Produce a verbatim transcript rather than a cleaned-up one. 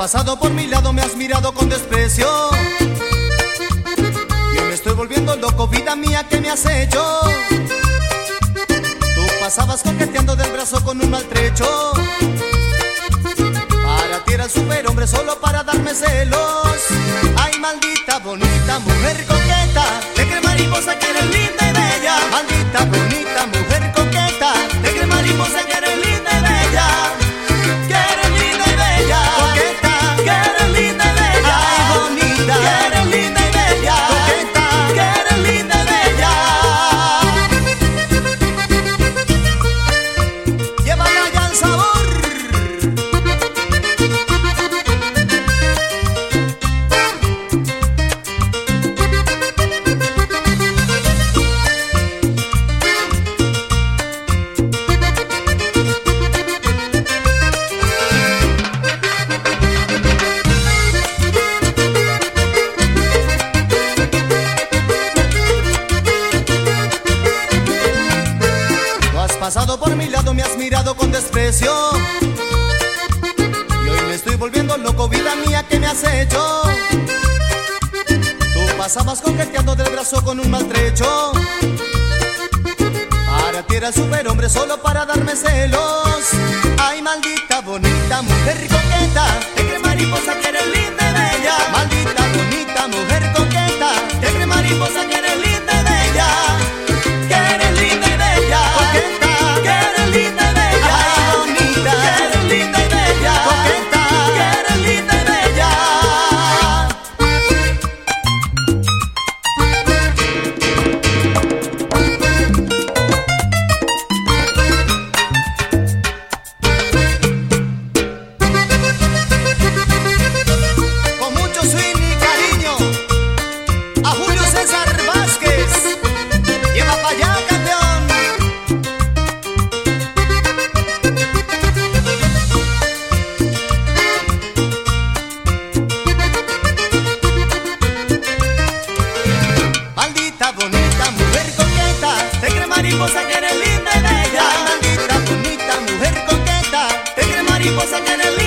pasado por mi lado, me has mirado con desprecio y me estoy volviendo loco, vida mía, ¿qué me has hecho? Tú pasabas coqueteando del brazo con un maltrecho. Para ti era el superhombre solo para darme celos. Ay, maldita, bonita, mujer coqueta, te crees mariposa que eres linda y bella. Maldita, bonita, mujer coqueta, te crees mariposa que eres linda y bella. Que eres linda y bella. Coqueta, que eres linda y bella. Ay, bonita, que eres linda y bella. Coqueta, que eres linda y bella. Llévala ya al sabor. Pasado por mi lado, me has mirado con desprecio y hoy me estoy volviendo loco, vida mía, ¿qué me has hecho? Tú pasabas coqueteando del brazo con un maltrecho. Para ti era el superhombre solo para darme celos. Ay, maldita, bonita, mujer coqueta, te crees mariposa que eres linda y bella. Maldita, bonita, mujer coqueta, te crees mariposa que eres linda y bella. Que eres linda y bella. Coqueta, que eres linda y bella. Ay, bonita, que eres linda y bella. Coqueta, que eres linda y bella. Con mucho swing y cariño, a Julio César Vázquez. Lleva pa' allá, campeón. Maldita, bonita, mujer coqueta, te crees mariposa que eres linda y bella. Maldita, bonita, mujer coqueta, te crees mariposa que eres linda.